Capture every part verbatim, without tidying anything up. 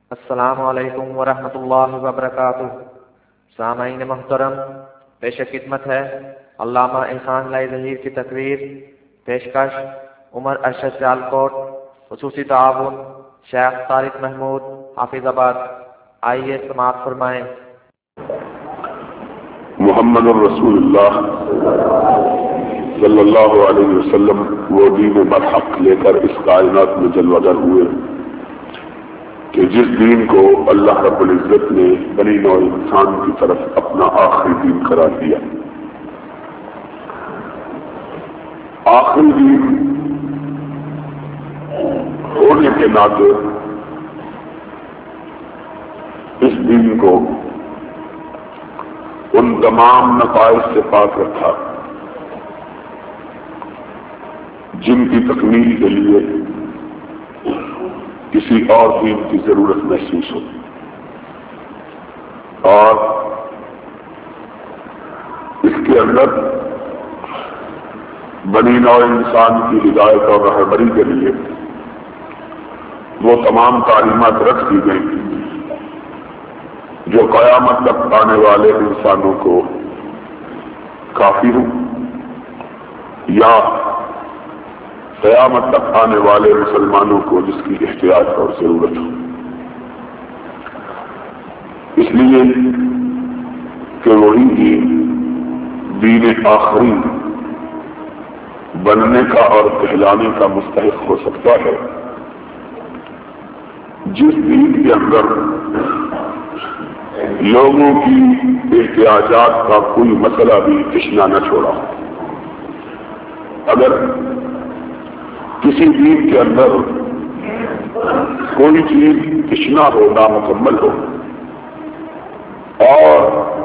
السلام علیکم ورحمۃ اللہ وبرکاتہ۔ سامعین محترم، پیش خدمت ہے علامہ احسان لائی ظہیر کی تقریر۔ پیشکش عمر ارشد سیالکوٹ، خصوصی تعاون شیخ طارق محمود حافظ آباد۔ آئیے سماعت فرمائیں۔ محمد الرسول اللہ صلی اللہ علیہ وسلم وہ دین برحق لے کر اس کائنات میں جلوہ گر ہوئے کہ جس دین کو اللہ رب العزت نے بنی نوع انسان کی طرف اپنا آخری دین قرار دیا۔ آخری دین ہونے کے ناطے اس دین کو ان تمام نقائص سے پاک رکھا جن کی تکمیل کے لیے کسی اور دین کی ضرورت محسوس ہو، اور اس کے اندر بنی نوع انسان کی ہدایت اور رہبری کے لیے وہ تمام تعلیمات رکھ دی گئی جو قیامت تک آنے والے انسانوں کو کافی ہوں یا قیامت تک آنے والے مسلمانوں کو جس کی احتیاط اور ضرورت ہو، اس لیے کہ وہی دین آخری بننے کا اور کہلانے کا مستحق ہو سکتا ہے جس دین کے اندر لوگوں کی احتیاجات کا کوئی مسئلہ بھی تشنا نہ چھوڑا۔ اگر کسی دین کے اندر کوئی چیز تشنا ہو، نامکمل ہو، اور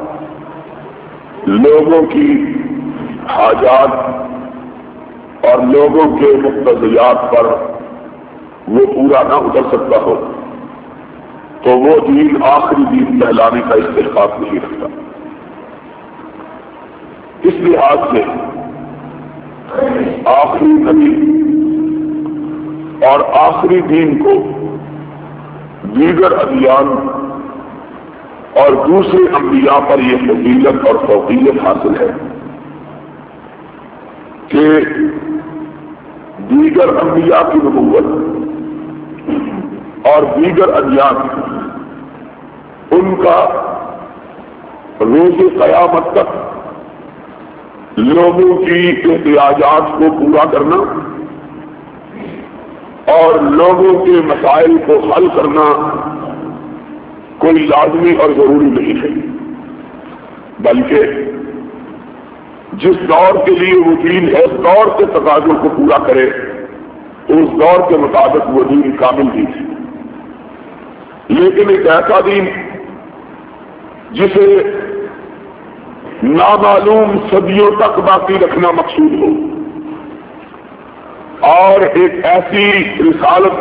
لوگوں کی حاجات اور لوگوں کے مقتضیات پر وہ پورا نہ اتر سکتا ہو، تو وہ دین آخری دین کہلانے کا استحقاق نہیں رکھتا۔ اس لحاظ سے آخری نبی اور آخری دین کو دیگر ادیان اور دوسرے انبیاء پر یہ فضیلت اور فوقیت حاصل ہے کہ دیگر انبیاء کی نبوت اور دیگر ادیان ان کا روز قیامت تک لوگوں کی احتیاجات کو پورا کرنا اور لوگوں کے مسائل کو حل کرنا کوئی لازمی اور ضروری نہیں ہے، بلکہ جس دور کے لیے وہ دین ہے اس دور کے تقاضوں کو پورا کرے، اس دور کے مطابق وہ دین کامل دین ہے۔ لیکن ایک ایسا دین جسے نامعلوم صدیوں تک باقی رکھنا مقصود ہو، اور ایک ایسی رسالت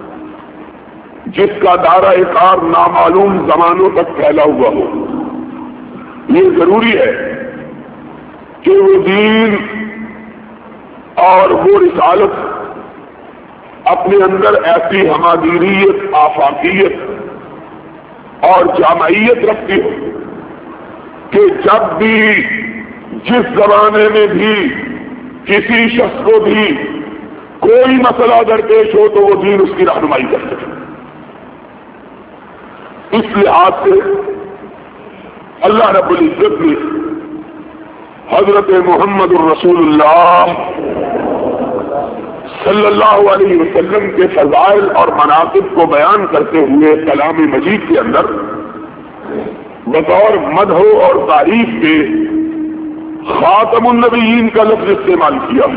جس کا دائرہ کار نامعلوم زمانوں تک پھیلا ہوا ہو، یہ ضروری ہے کہ وہ دین اور وہ رسالت اپنے اندر ایسی ہمادیریت، آفاقیت اور جامعیت رکھتی ہو کہ جب بھی جس زمانے میں بھی کسی شخص کو بھی کوئی مسئلہ درپیش ہو تو وہ دین اس کی رہنمائی کر سکے۔ اس لحاظ سے اللہ رب العزت نے حضرت محمد الرسول اللہ صلی اللہ علیہ وسلم کے فضائل اور مناقب کو بیان کرتے ہوئے کلام مجید کے اندر بطور مدح اور تعریف کے خاتم النبیین کا لفظ استعمال کیا،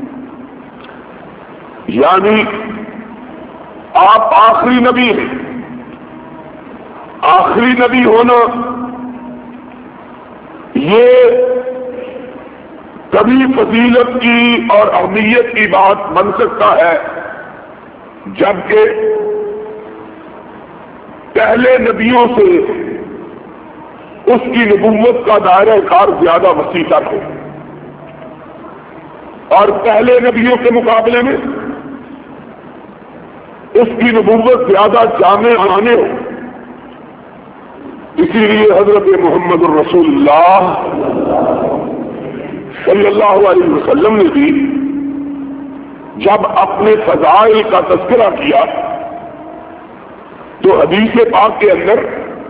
یعنی آپ آخری نبی ہیں۔ آخری نبی ہونا یہ کبھی فضیلت کی اور اہمیت کی بات بن سکتا ہے جبکہ پہلے نبیوں سے اس کی نبوت کا دائرہ کار زیادہ وسیع تر ہو، اور پہلے نبیوں کے مقابلے میں اس کی نبوت زیادہ جامع معنی ہو. اسی لیے حضرت محمد الرسول اللہ صلی اللہ علیہ وسلم نے بھی جب اپنے فضائل کا تذکرہ کیا تو حدیث پاک کے اندر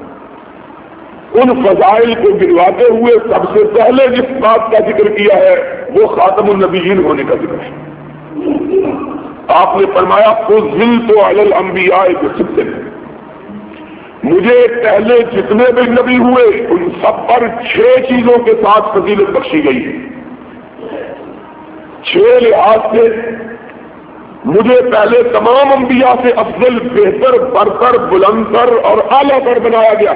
ان فضائل کو گنواتے ہوئے سب سے پہلے جس بات کا ذکر کیا ہے وہ خاتم النبیین ہونے کا ذکر ہے. آپ نے فرمایا فضلت علی الانبیاء بست، مجھے پہلے جتنے بھی نبی ہوئے ان سب پر چھ چیزوں کے ساتھ فضیلت بخشی گئی ہے. چھ لحاظ سے مجھے پہلے تمام انبیاء سے افضل، بہتر، برتر، بلندر اور اعلیٰ پر بنایا گیا.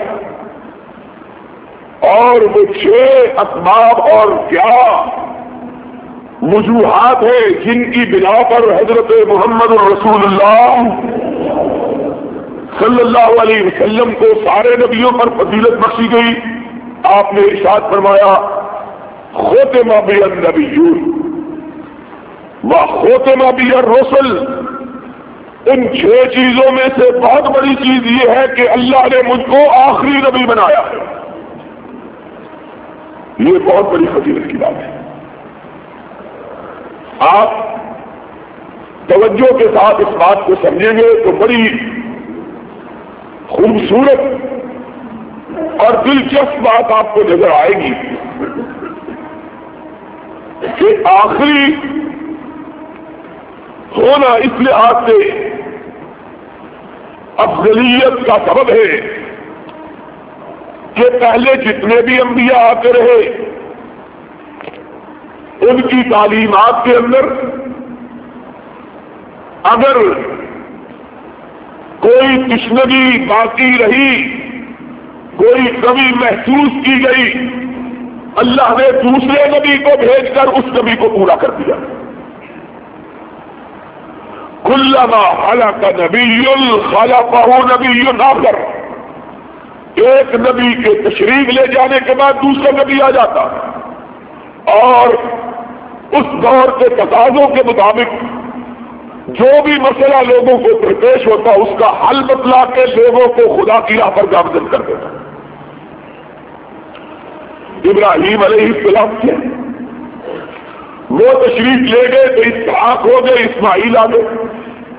اور وہ چھ اسباب اور کیا وجوہات ہیں جن کی بنا پر حضرت محمد رسول اللہ صلی اللہ علیہ وسلم کو سارے نبیوں پر فضیلت بخشی گئی. آپ نے ارشاد فرمایا ختم بی النبیون وختم بی الرسل. ان چھ چیزوں میں سے بہت بڑی چیز یہ ہے کہ اللہ نے مجھ کو آخری نبی بنایا ہے. یہ بہت بڑی فضیلت کی بات ہے. آپ توجہ کے ساتھ اس بات کو سمجھیں گے تو بڑی خوبصورت اور دلچسپ بات آپ کو نظر آئے گی کہ آخری ہونا اس لحاظ سے افضلیت کا سبب ہے کہ پہلے جتنے بھی انبیاء آتے رہے ان کی تعلیمات کے اندر اگر کوئی تشنگی باقی رہی، کوئی کمی محسوس کی گئی، اللہ نے دوسرے نبی کو بھیج کر اس نبی کو پورا کر دیا. کلما خلق نبی خلقہ نبی آخر. ایک نبی کے تشریف لے جانے کے بعد دوسرا نبی آ جاتا اور اس دور کے تقاضوں کے مطابق جو بھی مسئلہ لوگوں کو درپیش ہوتا اس کا حل بتلا کے لوگوں کو خدا کی راہ پر گامزن کر دیتا. ابراہیم علیہ السلام سے وہ تشریف لے گئے تو اسحاق ہو گئے، اسماعیل آ گئے.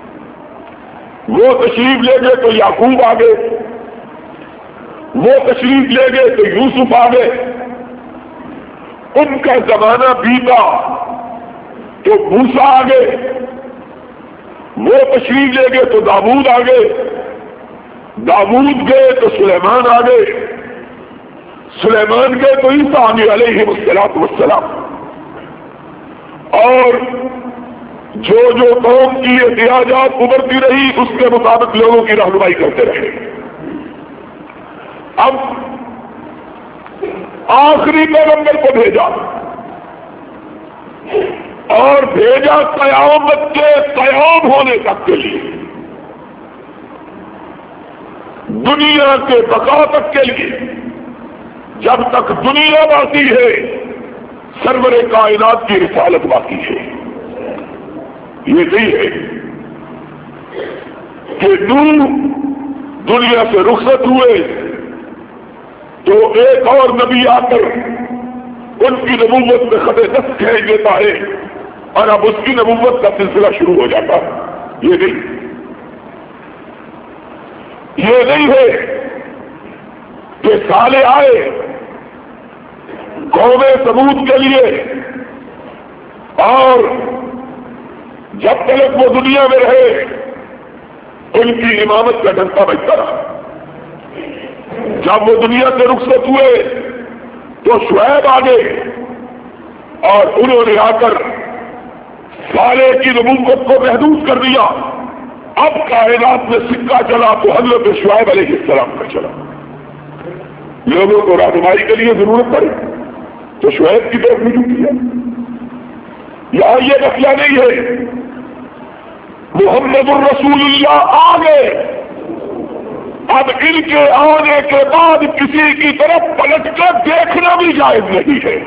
وہ تشریف لے گئے تو یعقوب آ گئے. وہ تشریف لے گئے تو یوسف آ گئے. ان کا زمانہ بیتا تو موسیٰ آ گئے. وہ تشریف لے گئے تو داؤد آ گئے. داؤد گئے تو سلیمان آ گئے. سلیمان گئے تو عیسیٰ علیہ السلام. اور جو جو قوم کی احتیاجات ابھرتی رہی اس کے مطابق لوگوں کی رہنمائی کرتے رہے. اب آخری پیغمبر کو بھیجا اور بھیجا قیامت کے قیام ہونے تک کے لیے، دنیا کے بقا تک کے لیے. جب تک دنیا باقی ہے سرور کائنات کی رسالت باقی ہے. یہ نہیں ہے کہ نوح دنیا سے رخصت ہوئے تو ایک اور نبی آ کر ان کی نبوت میں خط دست کھینچ دیتا ہے اور اب اس کی نبوت کا سلسلہ شروع ہو جاتا ہے. یہ نہیں یہ نہیں ہے کہ سالے آئے قوم ثمود کے لیے اور جب تک وہ دنیا میں رہے ان کی امامت کا ڈنکا بجتا رہا. جب وہ دنیا سے رخصت ہوئے تو شعیب آ گئے اور انہوں نے آ کر صالح کی نبوت کو محدود کر دیا. اب کائنات میں سکہ چلا تو حضرت شعیب علیہ السلام کا چلا. لوگوں کو رہنمائی کے لیے ضرورت پڑی تو شعیب کی طرف رجوع کیا. یہاں یہ مسئلہ نہیں ہے محمد الرسول اللہ آ گئے، اب ان کے آنے کے بعد کسی کی طرف پلٹ کر دیکھنا بھی جائز نہیں ہے.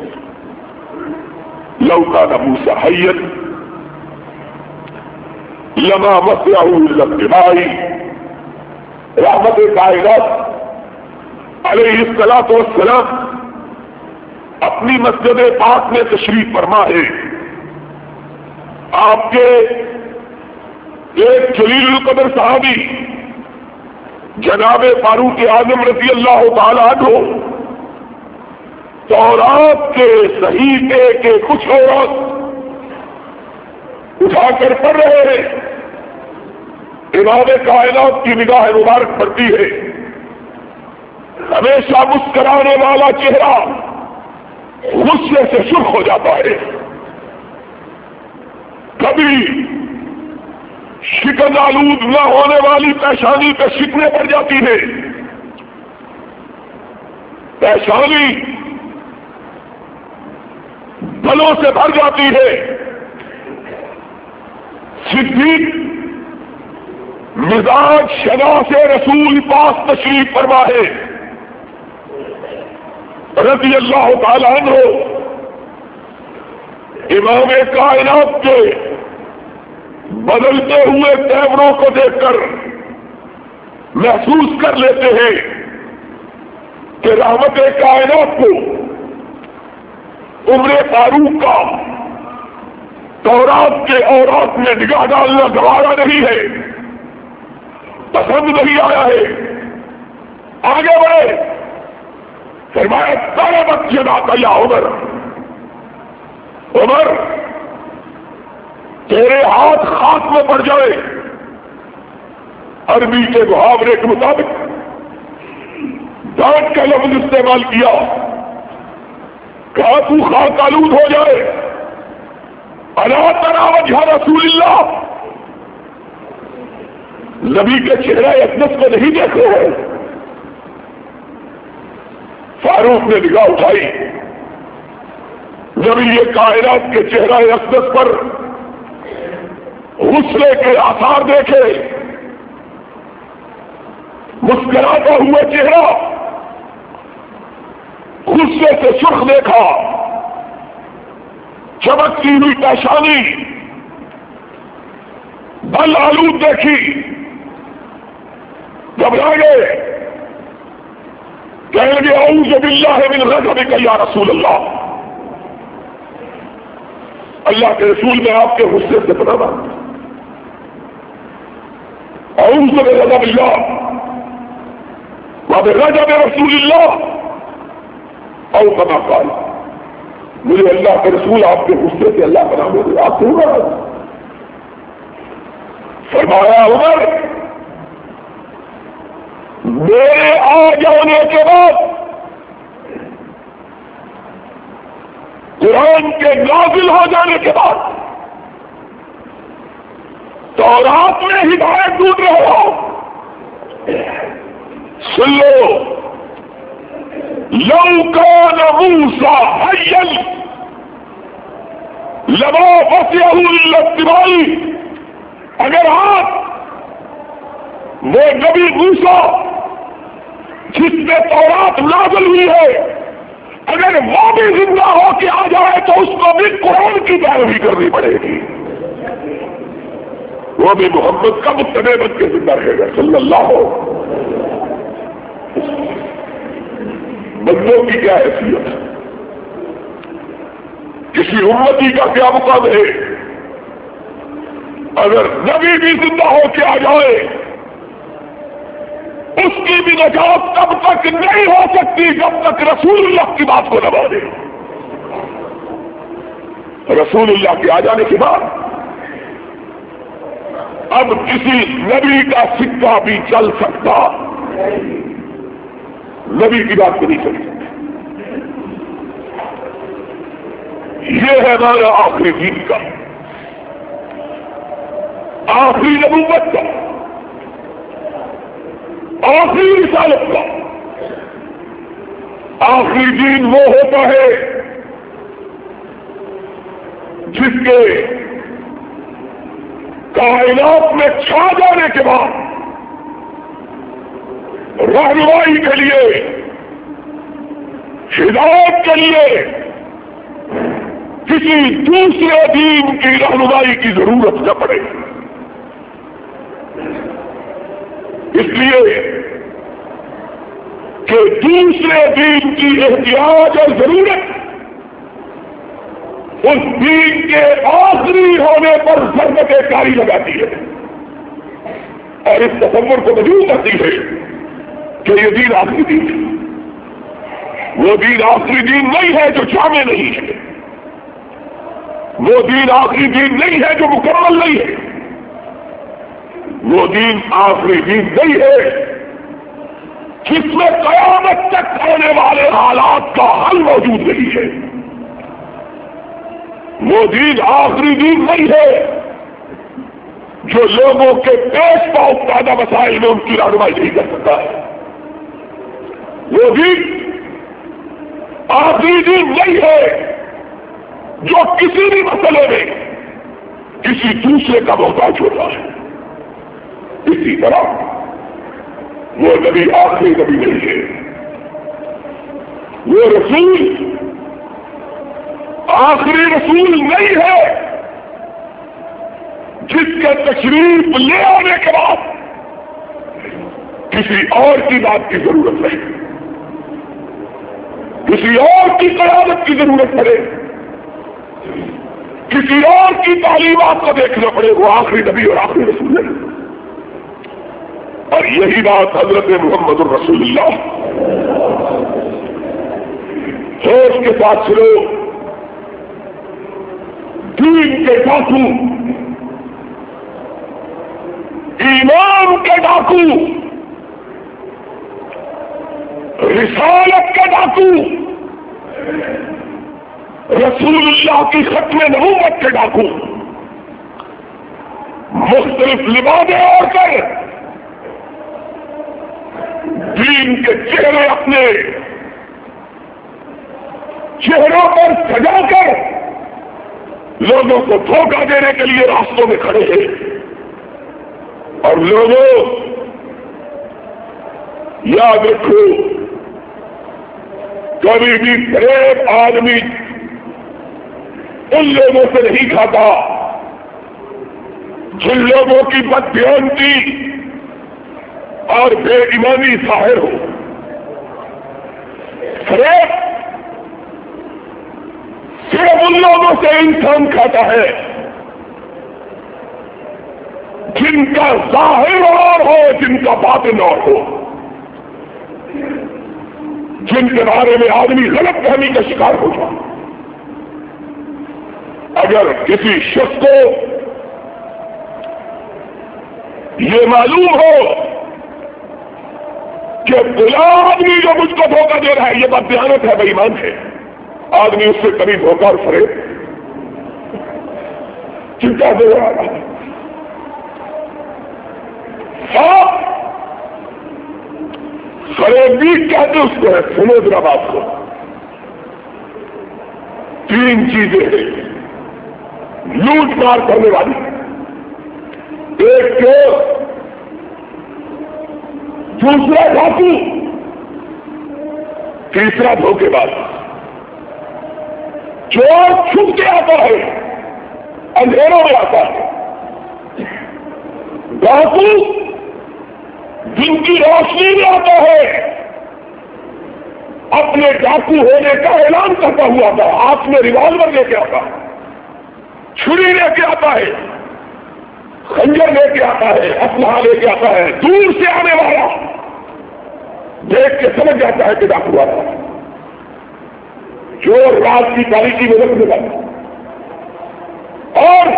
لو کان موسیٰ حیا لما وسعہ الا اتباعی، رحمت کائنات علیہ الصلوۃ والسلام اپنی مسجد پاک میں تشریف فرما ہے. آپ کے ایک جلیل القدر صحابی جناب فاروق اعظم رضی اللہ تعالی عنہ تورات کے صحیفے کے کچھ عورت اٹھا کر پڑھ رہے ہیں. امام کائنات کی نگاہ مبارک پڑتی ہے. ہمیشہ مسکرانے والا چہرہ غصے سے سرخ ہو جاتا ہے. کبھی شکن آلود نہ ہونے والی پیشانی پہ شکنے پڑ جاتی ہے. پیشانی بلوں سے بھر جاتی ہے. صدیق مزاج شنا سے رسول پاس تشریف فرما ہے رضی اللہ تعالی عنہ. امام کائنات کے بدلتے ہوئے تیوروں کو دیکھ کر محسوس کر لیتے ہیں کہ رحمت کائنات کو عمر فاروق کا تورات کے اورات میں نگاہ ڈالنا گوارا نہیں ہے، پسند نہیں آیا ہے. آگے بڑھے، فرمایا سارے بچے ناتا یا عمر عمر تیرے ہاتھ خاک میں پڑ جائے. عربی کے محاورے کے مطابق ڈانٹ کا لفظ استعمال کیا، کہا تو خاک آلود ہو جائے. الا تری وجہ رسول اللہ، نبی کے چہرہ اقدس کو نہیں دیکھ رہے ہیں. فاروق نے نگاہ اٹھائی، نبی یہ کائنات کے چہرہ اقدس پر غصے کے آثار دیکھے. مسکراتا ہوا چہرہ غصے سے سرخ دیکھا، چمکتی ہوئی پیشانی بل آلود دیکھی. گھبرا گئے، کہیں گے اعوذ باللہ من غضبک یا رسول اللہ. اللہ کے رسول میں آپ کے غصے سے پناہ مانگتا ہوں. اعوذ بغضب اللہ وبغضب رسول اللہ او کما قال. مجھے اللہ کے رسول آپ کے غصے سے اللہ پناہ مانگے. آپ سے عمر فرمایا، عمر میرے آ جانے کے بعد قرآن کے نازل ہو جانے کے بعد تورات میں ہدایت ڈھونڈ رہے ہو. سن لو، لو کان موسیٰ حیا لما وسعہ الا اتباعی. اگر آپ وہ نبی موسیٰ جس میں تورات نازل ہوئی ہے، اگر وہ بھی زندہ ہو کے آ جائے تو اس کو بھی قرآن کی پیروی کرنی پڑے گی. وہ بھی محمد کا متبع بن کے زندہ رہے گا صلی اللہ ہو. بندوں کی کیا حیثیت، کسی امتی کا کیا مقام ہے؟ اگر نبی بھی زندہ ہو کے آ جائے اس کی بھی نجات تب تک نہیں ہو سکتی جب تک رسول اللہ کی بات کو نہ مانے. رسول اللہ کے آ جانے کے بعد اب کسی نبی کا سکہ بھی چل سکتا، نبی کی بات کو نہیں چل سکتی. یہ ہے ہمارا آخری دین کا، آخری نبوت کا، آخری رسالت کا. آخری دین وہ ہوتا ہے جس کے کائنات میں چھا جانے کے بعد رہنمائی کے لیے، ہدایت کے لیے کسی دوسرے دین کی رہنمائی کی ضرورت نہ پڑے. اس لیے کہ دوسرے دین کی احتیاج اور ضرورت اس دین کے آخری ہونے پر ضرورت کاری لگاتی ہے اور اس تصور کو مجبور کرتی ہے کہ یہ دین آخری دین ہے۔ وہ دین آخری دین نہیں ہے جو جامع نہیں ہے، وہ دین آخری دین نہیں ہے جو مکمل نہیں ہے، وہ دین آخری دین نہیں ہے جس میں قیامت تک آنے والے حالات کا حل موجود نہیں ہے، وہ دین آخری دین نہیں ہے جو لوگوں کے پیش پاؤ پیدا مسائل میں ان کی رہنمائی نہیں کر سکتا ہے، وہ دین آخری دین نہیں ہے جو کسی بھی مسئلے میں کسی دوسرے کا محتاج ہوتا ہے۔ اسی طرح وہ نبی آخری نبی نہیں ہے، وہ رسول آخری رسول نہیں ہے جس کے تشریف لے آنے کے بعد کسی اور کی بات کی ضرورت نہیں، کسی اور کی قیادت کی ضرورت پڑے، کسی اور کی تعلیمات کو دیکھنا پڑے، وہ آخری نبی اور آخری رسول ہے۔ اور یہی بات حضرت محمد الرسول اللہ ہوش کے ساتھ سنو، دین کے ڈاکو، ایمان کے ڈاکو، رسالت کے ڈاکو، رسول اللہ کی ختم نبوت کے ڈاکو مختلف لبادیں اوڑھ کر دین کے چہرے اپنے چہروں پر سجا کر لوگوں کو دھوکہ دینے کے لیے راستوں میں کھڑے ہیں، اور لوگوں یاد رکھو کبھی بھی فریب آدمی ان لوگوں سے نہیں کھاتا جن لوگوں کی بددیانتی اور بے ایمانی ظاہر ہو۔ فریب صرف ان لوگوں سے انسان کھاتا ہے جن کا ظاہر اور ہو، جن کا باطن اور ہو، جن کے بارے میں آدمی غلط فہمی کا شکار ہو جائے۔ اگر کسی شخص کو یہ معلوم ہو کہ فلاں آدمی جو مجھ کو دھوکہ دے رہا ہے یہ بددیانت ہے، بے ایمان ہے، آدمی اس سے کبھی دھوکہ اور فریب چنتا دے رہا ہے۔ آپ فریبی کہتے اس کو ہے، سنو ذرا بات کو، تین چیزیں ہیں لوٹ مار کرنے والی، ایک چور، دوسرا ڈاکو، تیسرا دھوکے باز۔ چور چھپ کے آتا ہے، اندھیروں میں آتا ہے، ڈاکو دن کی روشنی میں آتا ہے، اپنے ڈاکو ہونے کا اعلان کرتا ہوا آتا ہے، ہاتھ میں ریوالور لے کے آتا ہے، چھری لے کے آتا ہے، خنجر لے کے آتا ہے، اسلحہ لے کے آتا ہے، دور سے آنے والا دیکھ کے سمجھ جاتا ہے کہ ڈاکو آتا ہے۔ چور رات کی تاریخی میں رکھ لگا اور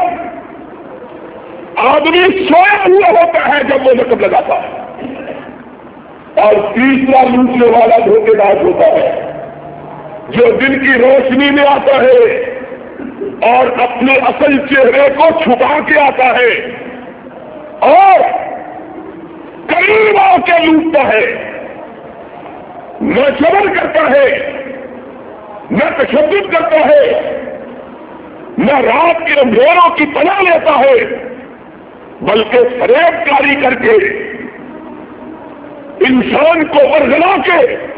آدمی سویا ہوا ہوتا ہے جب وہ نقب لگاتا ہے، اور تیسرا لوٹنے والا دھوکے باز ہوتا ہے جو دن کی روشنی میں آتا ہے اور اپنے اصل چہرے کو چھپا کے آتا ہے اور قریب آ کے لوٹتا ہے، نہ جبر کرتا ہے، نہ تشدد کرتا ہے، نہ رات کے اندھیروں کی پناہ لیتا ہے، بلکہ فریب کاری کر کے انسان کو ورگلا کے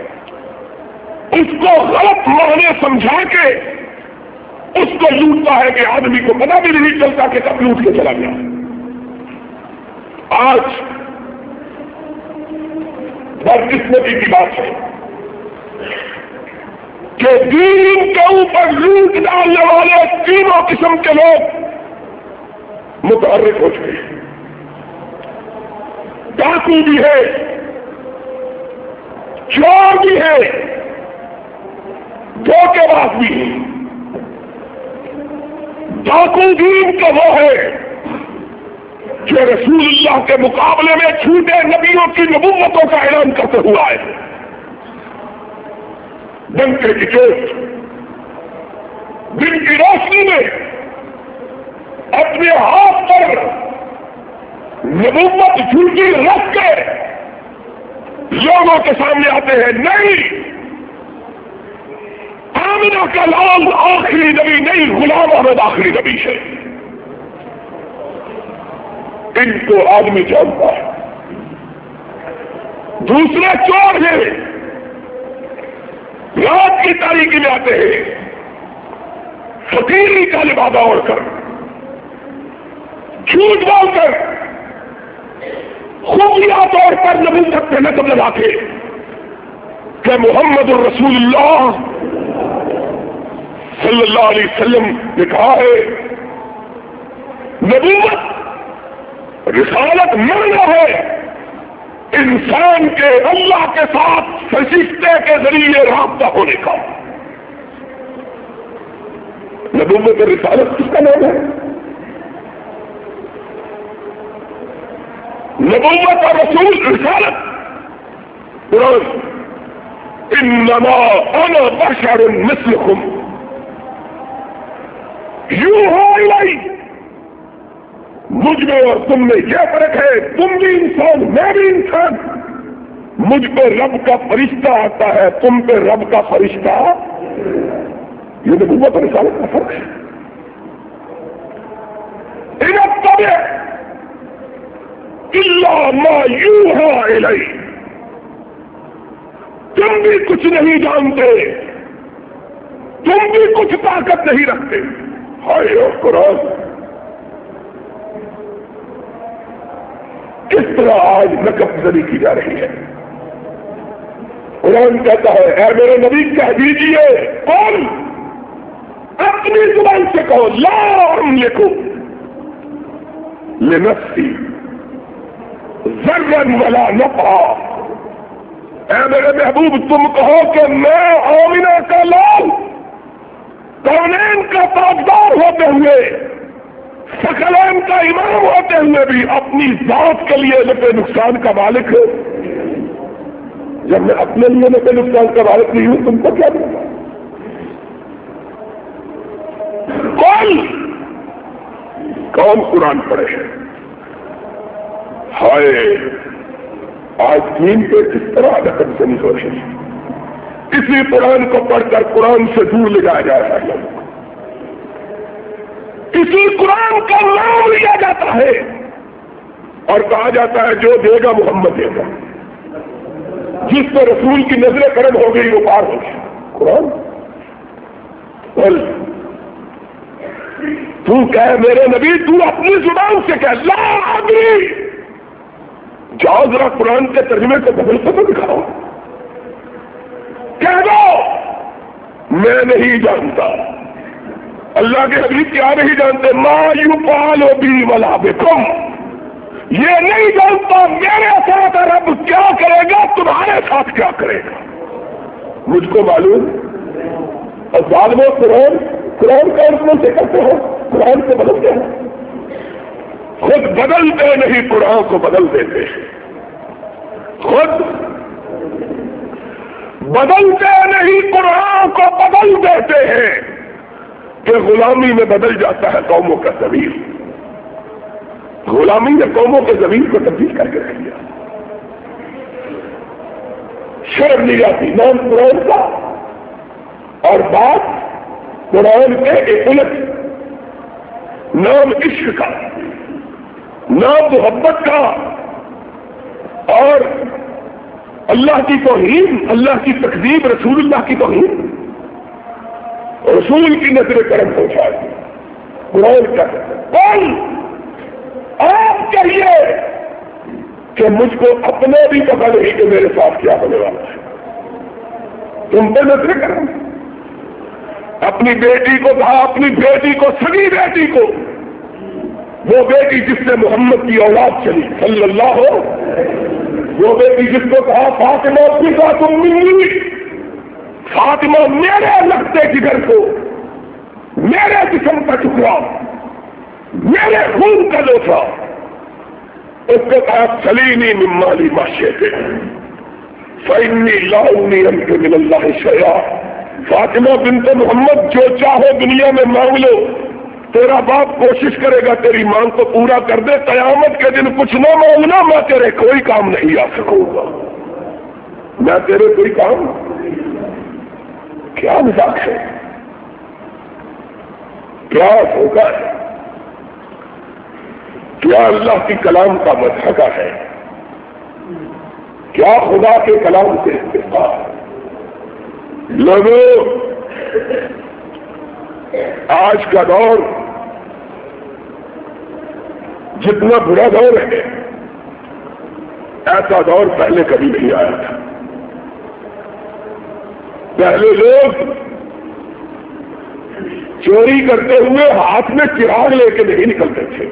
اس کو غلط معنی سمجھا کے اس کو لوٹتا ہے کہ آدمی کو پتہ بھی نہیں چلتا کہ کب لوٹ کے چلا گیا۔ آج بدقسمتی کی بات ہے کہ دین کے اوپر لوٹ ڈالنے والے تینوں قسم کے لوگ متحرک ہو چکے ہیں. ڈاکو بھی ہے, چور بھی ہے, دھوکے باز بھی ہے. ڈاکو دین کا وہ ہے جو رسول اللہ کے مقابلے میں چھوٹے نبیوں کی نبوتوں کا اعلان کرتے ہوا ہے. ڈنکے کی چوٹ دن کی روشنی میں اپنے ہاتھ پر نبوت جھوٹی رکھ کے لوگوں کے سامنے آتے ہیں. نہیں, آمنہ کا لال آخری نبی نہیں, غلام احمد آخری نبی ہے. ان کو آدمی جانتا ہے. دوسرے چور ہیں, رات کی تاریکی میں آتے ہیں فقیری کا لبادہ اوڑھ کر, جھوٹ بول کر, خفیہ طور پر نبوت پہ نقب لگا کے کہ محمد الرسول اللہ صلی اللہ علیہ وسلم نے کہا ہے نبوت رسالت مانا ہے انسان کے اللہ کے ساتھ فرشتے کے ذریعے رابطہ ہونے کا. نبوت اور رسالت کس کا نام ہے؟ نبوت اور رسول رسالت. قرآن انما انا بشر مثلکم یوحی الی, مجھ میں اور تم میں یہ فرق ہے, تم بھی انسان میں بھی انسان. مجھ پہ رب کا فرشتہ آتا ہے, تم پہ رب کا فرشتہ. یہ نبوت اور رسالت کا فرق ہے. اتبع الا ما یوحی الی, تم بھی کچھ نہیں جانتے, تم بھی کچھ طاقت نہیں رکھتے. ہائے اور قرآن کس طرح آج نقب زدی کی جا رہی ہے. قرآن کہتا ہے اے میرے نبی کہہ دیجیے, کون اپنی زبان سے کہو لا املک لنفسی ذرا ولا نفعا. اے میرے محبوب تم کہو کہ میں آمنہ کا لال کونین کا تاجدار ہوتے ہوئے, ثقلین کا امام ہوتے ہوئے بھی اپنی ذات کے لیے نفع نقصان کا مالک ہے. جب میں اپنے لیے نفع نقصان کا مالک نہیں ہوں, تم کو کیا دوں گا؟ کون کون قرآن پڑھے ہے؟ ہائے آج دین پہ کس طرح نقد زنی ہو رہی ہے. اسی قرآن کو پڑھ کر قرآن سے دور لے جایا جا رہا ہے. اسی قرآن کا نام لیا جاتا ہے اور کہا جاتا ہے جو دے گا محمد دے گا, جس پہ رسول کی نظر کرم ہو گئی وہ پار ہو گئی. قرآن بول تو کہے میرے نبی, تو اپنی زبان سے کہہ لا ادری. جاؤ ذرا قرآن کے ترجمے کو بدل کر تو دکھاؤ. کہہ دو میں نہیں جانتا. اللہ کے حبیب کیا نہیں جانتے؟ ما یقال بی ولا بکم, یہ نہیں جانتا میرے ساتھ رب کیا کرے گا, تمہارے ساتھ کیا کرے گا. مجھ کو معلوم. اور بعد میں قرآن قرآن کا اس سے کرتے ہو, قرآن سے بدلتے ہیں. خود بدلتے نہیں, قرآن کو بدل دیتے. خود بدلتے نہیں, قرآن کو بدل دیتے ہیں. کہ غلامی میں بدل جاتا ہے قوموں کا ضمیر. غلامی نے قوموں کے ضمیر کو تبدیل کر کے رکھ دیا. شرم نہیں آتی نام قرآن کا اور بات قرآن کے ایک الٹ. نام عشق کا, نام محبت کا, اور اللہ کی توہین, اللہ کی تکذیب, رسول اللہ کی توہین, رسول کی نظر کرم پہنچا دی. قرآن کا کون آپ کہیے کہ مجھ کو اپنا بھی پتا نہیں کہ میرے ساتھ کیا ہونے والا ہے. تم پہ نظر کرو. اپنی بیٹی کو کہا، اپنی بیٹی کو، سگی بیٹی کو، وہ بیٹی جس سے محمد کی اولاد چلی صلی اللہ ہو، وہ بیٹی جس کو کہا فاطمہ پتا تم ملی، فاطمہ میرے لگتے جگر کو، میرے جسم کا ٹکڑا، میرے خون کا لوٹا. اس کو کہا سلینی من مالی ما شئت فإنی لا اغنی عنک من اللہ شیئا. فاطمہ بنت محمد جو چاہو دنیا میں مانگ لو، تیرا باپ کوشش کرے گا تیری مانگ کو پورا کر دے. قیامت کے دن کچھ نہ مانگنا، میں تیرے کوئی کام نہیں آ سکوں گا. میں تیرے کوئی کام. کیا مذاق ہے، کیا دھوکہ ہے، کیا اللہ کی کلام کا مذہبہ ہے، کیا خدا کے کلام سے استفادہ ہے. لوگوں، آج کا دور جتنا برا دور ہے، ایسا دور پہلے کبھی نہیں آیا تھا. پہلے لوگ چوری کرتے ہوئے ہاتھ میں چراغ لے کے نہیں نکلتے تھے.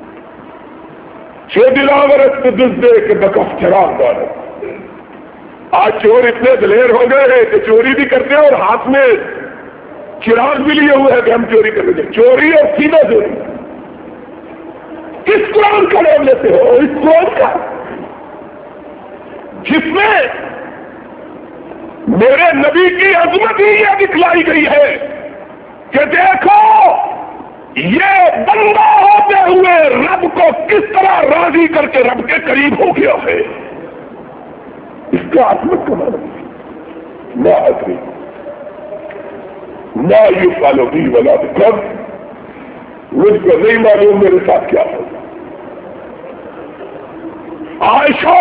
چودلاورت دس دے کے بکف چراغ دار. آج چور اتنے دلیر ہو گئے ہیں کہ چوری بھی کرتے ہیں اور ہاتھ میں چراغ بھی لیے ہوئے ہیں کہ ہم چوری کریں گے. چوری اور سیدھا چوری. کس قرآن کا نام لیتے ہو؟ اس قرآن کا جس میں میرے نبی کی عظمت ہی یہ دکھلائی گئی ہے کہ دیکھو یہ بندہ ہوتے ہوئے رب کو کس طرح راضی کر کے رب کے قریب ہو گیا ہے. اس کا عظمت کا معنی نہ ادری نہ یو فالو بھی والا کب مجھ کو نہیں معلوم میرے ساتھ کیا ہوگا. عائشہ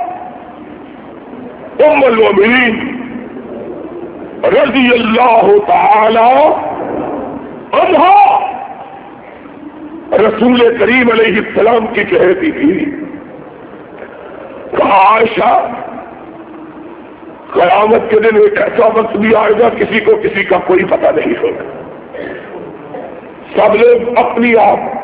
ام المؤمنین رضی اللہ تعالی عنہا رسول کریم علیہ السلام کی چہرتی تھی. کہا عائشہ قیامت کے دن ایک ایسا وقت بھی آئے گا کسی کو کسی کا کوئی پتہ نہیں ہوگا. سب لوگ اپنی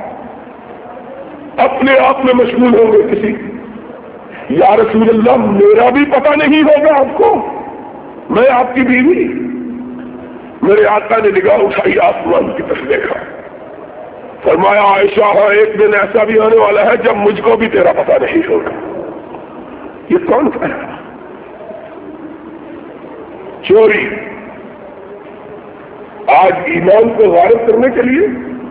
آپ اپنے آپ میں مشغول ہوں گے. کسی یا رسول اللہ میرا بھی پتہ نہیں ہوگا آپ کو، میں آپ کی بیوی. میرے آقا نے نگاہ اٹھائی، آسمان کی طرف دیکھا، فرمایا عائشہ ہاں ایک دن ایسا بھی آنے والا ہے جب مجھ کو بھی تیرا پتہ نہیں ہوگا. یہ کون سا ہے؟ چوری آج ایمان کو غارت کرنے کے لیے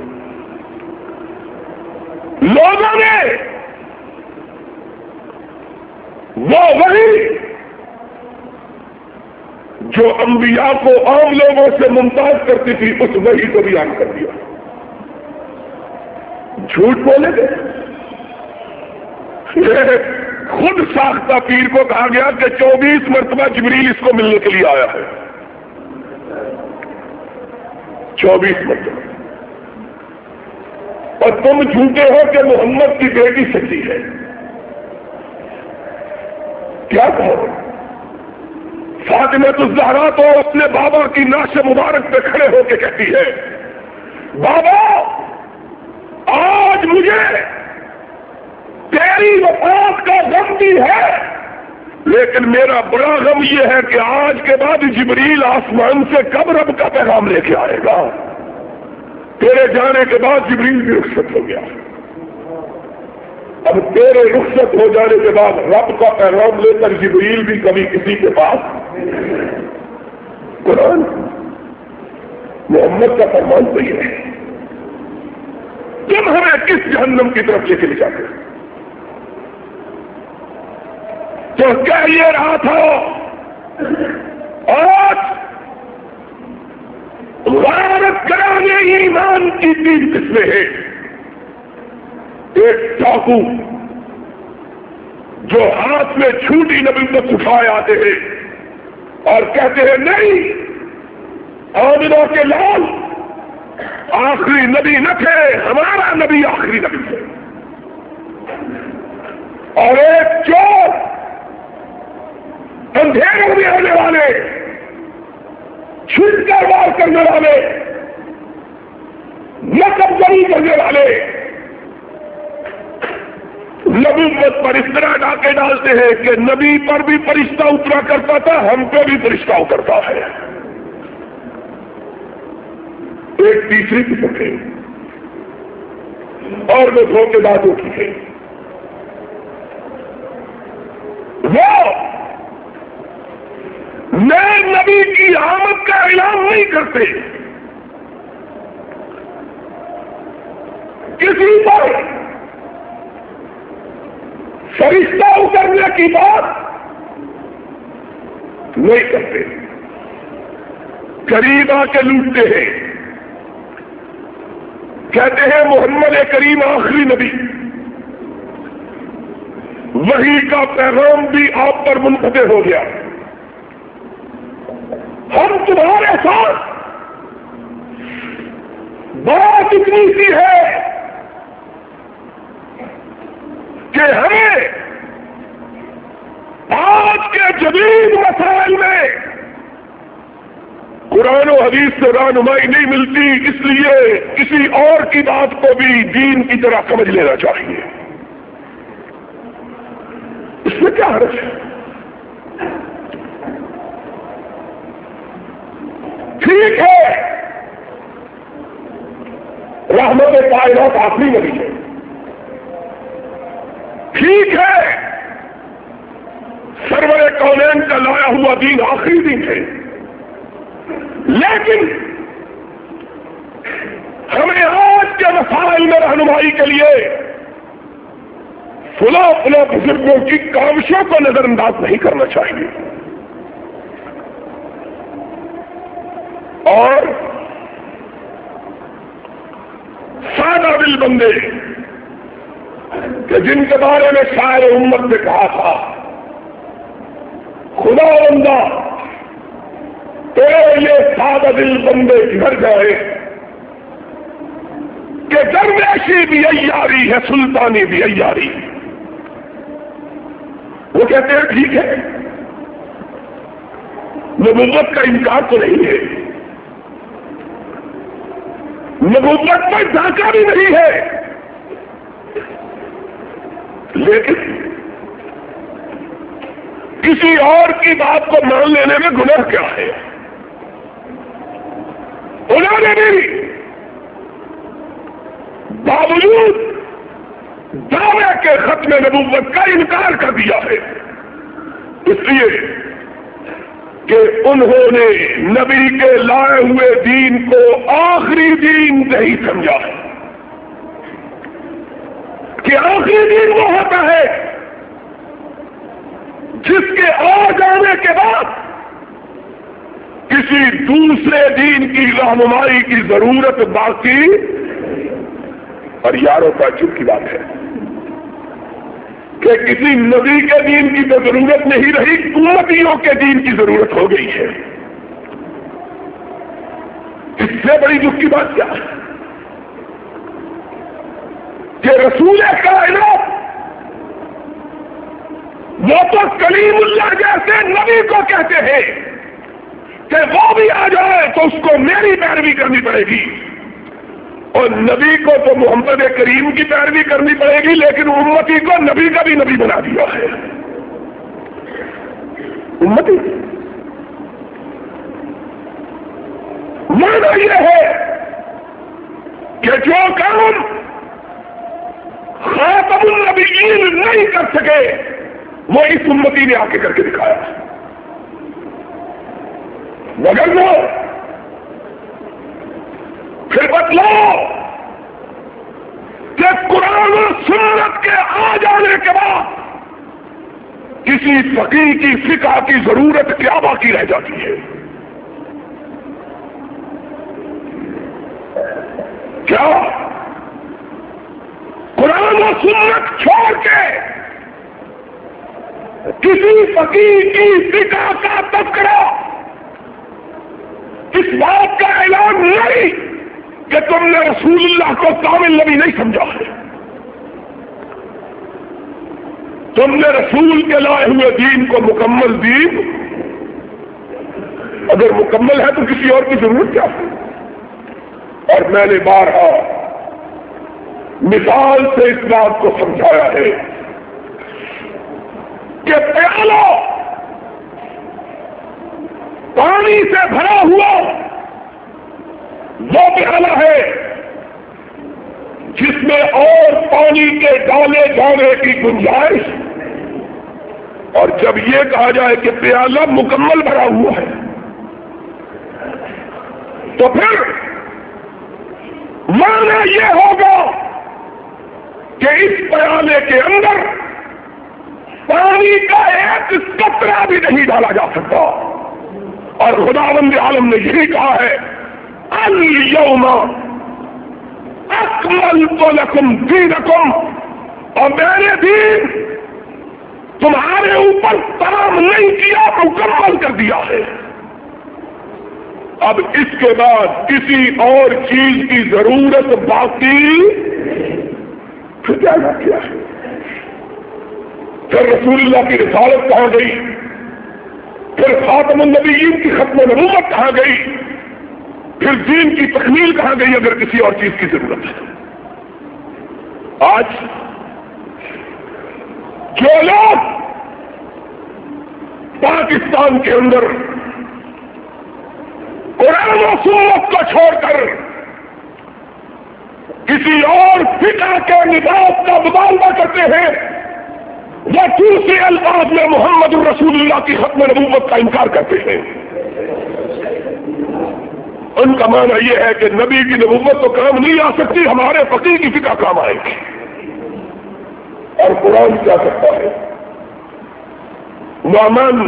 لوگوں نے وہ وہی جو انبیاء کو عام لوگوں سے ممتاز کرتی تھی اس وحی کو بھی عام کر دیا. جھوٹ بولے گئے. خود ساختہ پیر کو کہا گیا کہ چوبیس مرتبہ جبریل اس کو ملنے کے لیے آیا ہے. چوبیس مرتبہ. اور تم جھوٹے ہو کہ محمد کی بیٹی سچی ہے. کیا کہو؟ فاطمہ الزہرا تو اپنے بابا کی ناش مبارک پہ کھڑے ہو کے کہتی ہے بابا آج مجھے تیری وفات کا غم بھی ہے، لیکن میرا بڑا غم یہ ہے کہ آج کے بعد جبریل آسمان سے کب رب کا پیغام لے کے آئے گا. تیرے جانے کے بعد جبریل بھی رخصت ہو گیا. اب تیرے رخصت ہو جانے کے بعد رب کا پیغام لے کر جبریل بھی کبھی کسی کے پاس. قرآن محمد کا فرمان تو یہ ہے. تم ہمیں کس جہنم کی طرف لے کے لے جاتے ہو؟ تو کہہ یہ رہا تھا آج غارت کرانے ایمان کی تین قسمیں ہیں. ایک ڈاکو جو ہاتھ میں چھوٹی نبوت اٹھائے آتے ہیں اور کہتے ہیں نہیں آمنہ کے لال آخری نبی نہ تھے، ہمارا نبی آخری نبی ہے. اور ایک چور اندھیروں میں آنے والے، چھٹ کر وار کرنے والے، نقب جری کرنے والے نبوت پر اس طرح ڈاکے ڈالتے ہیں کہ نبی پر بھی فرشتہ اترا کرتا تھا، ہم پہ بھی فرشتہ اترتا ہے۔ ایک تیسری قسم ہے اور وہ دھوکے بازوں کی ہے، وہ نئے نبی کی آمد کا اعلان نہیں کرتے، کسی پر فرشتہ اترنے کی بات نہیں کرتے، قریب آ کے لوٹتے ہیں، کہتے ہیں محمد کریم آخری نبی، وحی کا پیغام بھی آپ پر منقطع ہو گیا، ہم تمہارے ساتھ بات اتنی سی ہے کہ ہمیں آج کے جدید مسائل میں قرآن و حدیث سے رہنمائی نہیں ملتی، اس لیے کسی اور کی بات کو بھی دین کی طرح سمجھ لینا چاہیے۔ اس میں کیا حرج ہے؟ ٹھیک ہے، رحمت کائنات آخری نبی ہے، ٹھیک ہے، سرور کونین کا لایا ہوا دین آخری دین ہے، لیکن ہمیں آج کے مسائل میں رہنمائی کے لیے فلاں فلاں بزرگوں کی کاوشوں کو نظر انداز نہیں کرنا چاہیے، اور سادہ دل بندے کہ جن کے بارے میں شاعر امت نے کہا تھا، خدا بندہ تیرے یہ سادہ دل بندے گھر گئے کہ درویشی بھی عیاری ہے، سلطانی بھی عیاری۔ وہ کہتے ہیں ٹھیک ہے، نبوت کا انکار تو نہیں ہے، نبوت پر ڈھاکہ بھی نہیں ہے، لیکن کسی اور کی بات کو مان لینے میں گناہ کیا ہے؟ انہوں نے بھی باوجود دعوے کے ختم نبوت کا انکار کر دیا ہے، اس لیے کہ انہوں نے نبی کے لائے ہوئے دین کو آخری دین نہیں سمجھا ہے، کہ آخری دین وہ ہوتا ہے جس کے آ جانے کے بعد کسی دوسرے دین کی رہنمائی کی ضرورت باقی، اور یاروں کا چپ کی بات ہے کہ کسی نبی کے دین کی تو ضرورت نہیں رہی، امتیوں کے دین کی ضرورت ہو گئی ہے۔ اس سے بڑی دکھ کی بات کیا ہے کہ رسول کائنات وہ تو کلیم اللہ جیسے نبی کو کہتے ہیں کہ وہ بھی آ جائے تو اس کو میری پیروی کرنی پڑے گی، اور نبی کو تو محمد کریم کی پیروی کرنی پڑے گی، لیکن امتی کو نبی کا بھی نبی بنا دیا ہے۔ امتی مانا یہ ہے کہ جو کام خاتم النبیین نہیں کر سکے وہ اس امتی نے آ کے کر کے دکھایا، مگر وہ پھر بتلاؤ کہ قرآن و سنت کے آ جانے کے بعد کسی فقیر کی فقہ کی ضرورت کیا باقی رہ جاتی ہے؟ کیا قرآن و سنت چھوڑ کے کسی فقیر کی فقہ کا تذکرہ اس بات کا اعلان نہیں کہ تم نے رسول اللہ کو کامل نبی نہیں سمجھا ہے؟ تم نے رسول کے لائے ہوئے دین کو مکمل دین، اگر مکمل ہے تو کسی اور کی ضرورت کیا ہے؟ اور میں نے بارہا مثال سے اس بات کو سمجھایا ہے کہ پیالہ پانی سے بھرا ہوا وہ پیالہ ہے جس میں اور پانی کے ڈالے جانے کی گنجائش، اور جب یہ کہا جائے کہ پیالہ مکمل بھرا ہوا ہے تو پھر معنی یہ ہوگا کہ اس پیالے کے اندر پانی کا ایک قطرہ بھی نہیں ڈالا جا سکتا، اور خداوند عالم نے یہی کہا ہے الیوم اکملت لکم دینکم، اور میں نے دین تمہارے اوپر تمام نہیں کیا، مکمل کر دیا ہے۔ اب اس کے بعد کسی اور چیز کی ضرورت باقی پھر کیا کیا ہے؟ پھر رسول اللہ کی رسالت کہاں گئی؟ پھر خاتم النبیین کی ختم نبوت کہاں گئی؟ پھر دین کی تکمیل کہاں گئی اگر کسی اور چیز کی ضرورت ہے؟ آج جو لوگ پاکستان کے اندر قرآن و سنت کو چھوڑ کر کسی اور فقہ کے نظام کا مطالبہ کرتے ہیں یا دوسرے الفاظ میں محمد الرسول اللہ کی ختم نبوت کا انکار کرتے ہیں، ان کا معنی یہ ہے کہ نبی کی نبوت تو کام نہیں آ سکتی، ہمارے فقیہ کی فقہ کام آئے گی۔ اور قرآن کیا کرتا ہے؟ وَمَن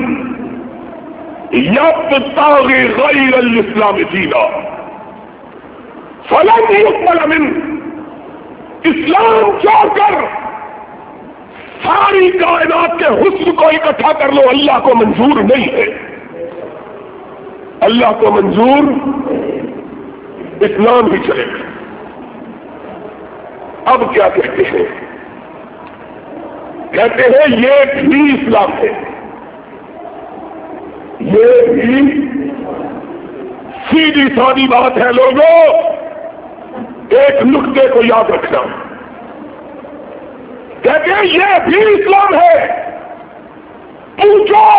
يَبْتَغِ غَيْرَ الْإِسْلَامِ دِينًا فَلَنْ يُقْبَلَ مِنْهُ، اسلام چھوڑ کر ساری کائنات کے حسن کو اکٹھا کر لو، اللہ کو منظور نہیں ہے، اللہ کو منظور اسلام ہی چلے گا۔ اب کیا کہتے ہیں؟ کہتے ہیں یہ بھی اسلام ہے، یہ بھی سیدھی سادی بات ہے۔ لوگوں ایک نقطے کو یاد رکھنا، کہتے ہیں یہ بھی اسلام ہے۔ پوچھو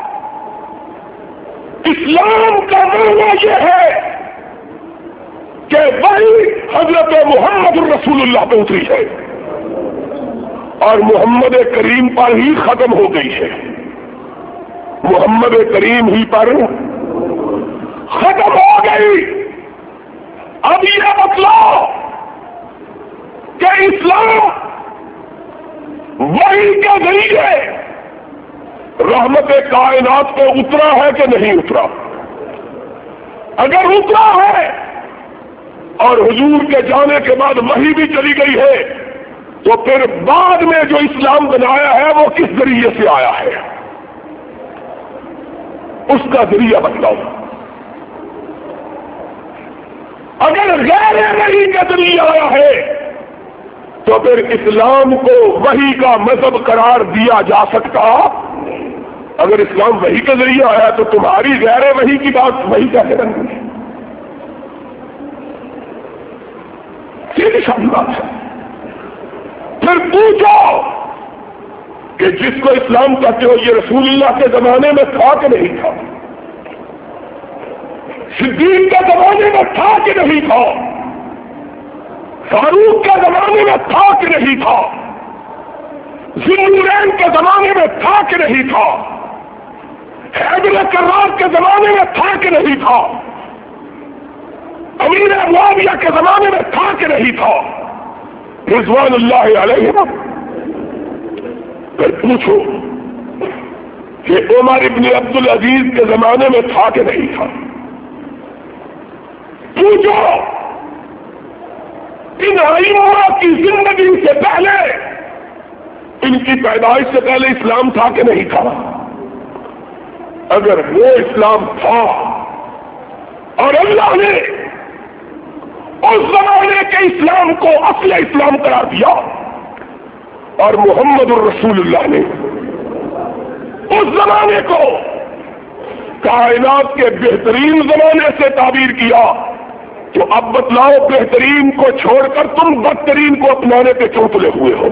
اسلام کا معنی یہ ہے کہ وہی حضرت محمد الرسول اللہ پہ اتری ہے اور محمد کریم پر ہی ختم ہو گئی ہے، محمد کریم ہی پر ختم ہو گئی۔ اب یہ بتلاؤ کہ اسلام وہی کے ذریعے رحمت کائنات کو اترا ہے کہ نہیں اترا؟ اگر اترا ہے اور حضور کے جانے کے بعد وحی بھی چلی گئی ہے تو پھر بعد میں جو اسلام بنایا ہے وہ کس ذریعے سے آیا ہے؟ اس کا ذریعہ بتلاؤ۔ اگر غیر وحی کا ذریعہ آیا ہے تو پھر اسلام کو وحی کا مذہب قرار دیا جا سکتا؟ اگر اسلام وحی کے ذریعہ آیا تو تمہاری غیر وحی کی بات وحی کیسے بن گئی؟ سیدھی سادی بات ہے۔ پھر پوچھو کہ جس کو اسلام کہتے ہو یہ رسول اللہ کے زمانے میں تھا کہ نہیں تھا؟ صدیق کے زمانے میں تھا کہ نہیں تھا؟ فاروق کے زمانے میں تھا کہ نہیں تھا؟ ذوالنورین کے زمانے میں تھا کہ نہیں تھا؟ حیدر کرار کے زمانے میں تھا کہ نہیں تھا؟ امیر معاویہ کے زمانے میں تھا کہ نہیں تھا؟ رضوان اللہ علیہ پھر پوچھو کہ عمر ابن عبد العزیز کے زمانے میں تھا کہ نہیں تھا؟ پوچھو ان ائمہ کی زندگی سے پہلے، ان کی پیدائش سے پہلے اسلام تھا کہ نہیں تھا؟ اگر وہ اسلام تھا اور اللہ نے اس زمانے کے اسلام کو اصل اسلام قرار دیا اور محمد الرسول اللہ نے اس زمانے کو کائنات کے بہترین زمانے سے تعبیر کیا، تو اب بتلاؤ بہترین کو چھوڑ کر تم بدترین کو اپنانے پہ کیوں تلے ہوئے ہو؟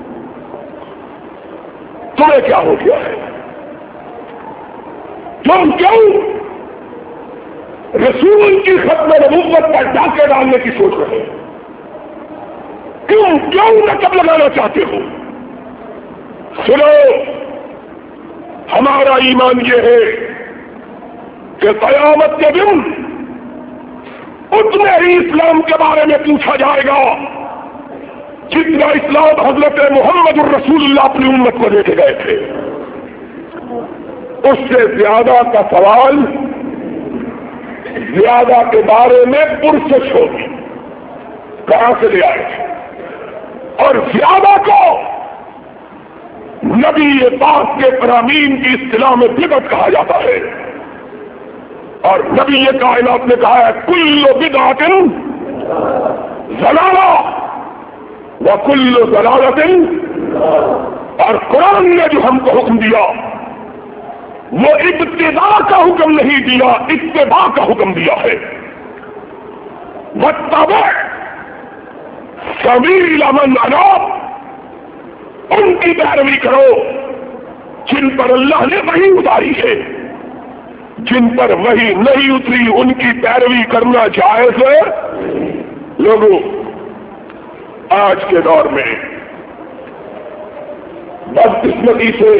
تمہیں کیا ہو گیا ہے؟ تم کیوں رسول کی ختم نبوت پر ڈاکے ڈالنے کی سوچ رہے ہو؟ کیوں کیوں نقب لگانا چاہتے ہو؟ سنو، ہمارا ایمان یہ ہے کہ قیامت کے دن اتنے ہی اسلام کے بارے میں پوچھا جائے گا جتنا اسلام حضرت محمد الرسول اللہ اپنی امت کو دے کے گئے تھے۔ اس سے زیادہ کا سوال زیادہ کے بارے میں پرسش ہوگی، کہاں سے لے آئے تھے؟ اور زیادہ کو نبی پاک کے فرامین کی اصطلاح میں بدعت کہا جاتا ہے، اور نبی کائنات نے کہا ہے کل بدعت ضلالہ وکل ضلالۃ، اور قرآن نے جو ہم کو حکم دیا وہ ابتداء کا حکم نہیں دیا، اتباع کا حکم دیا ہے۔ واتبع سبیل من اناب، ان کی پیروی کرو جن پر اللہ نے وحی اتاری ہے، جن پر وحی نہیں اتری ان کی پیروی کرنا جائز ہے۔ لوگوں، آج کے دور میں بدقسمتی سے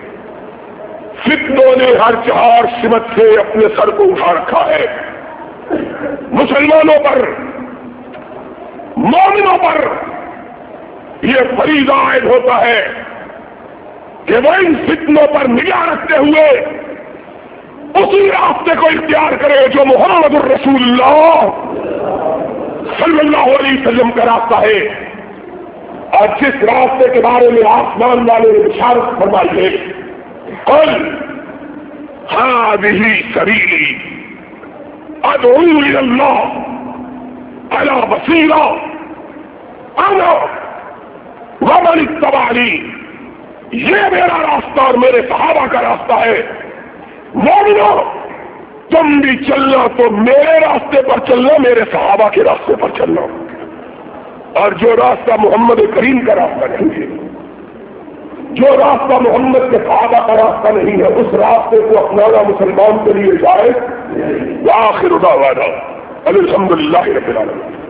فتنوں نے ہر چہار سمت سے اپنے سر کو اٹھا رکھا ہے۔ مسلمانوں پر، مومنوں پر یہ فریضہ عائد ہوتا ہے کہ وہ ان فتنوں پر نگاہ رکھتے ہوئے اسی راستے کو اختیار کرے جو محمد الرسول اللہ صلی اللہ علیہ وسلم کا راستہ ہے، اور جس راستے کے بارے میں آسمان والے نے بشارت فرمائی ہے، قل هذه سبیلی ادعو الی اللہ علی بصیرہ انا ومن اتبعنی، یہ میرا راستہ اور میرے صحابہ کا راستہ ہے۔ مومنو، تم بھی چلنا تو میرے راستے پر چلنا، میرے صحابہ کے راستے پر چلنا، اور جو راستہ محمد کریم کا راستہ نہیں ہے، جو راستہ محمد کے صحابہ کا راستہ نہیں ہے، اس راستے کو اپنانا مسلمان کے لیے جائز۔ وآخر دعوانا الحمد للہ رب العالمین۔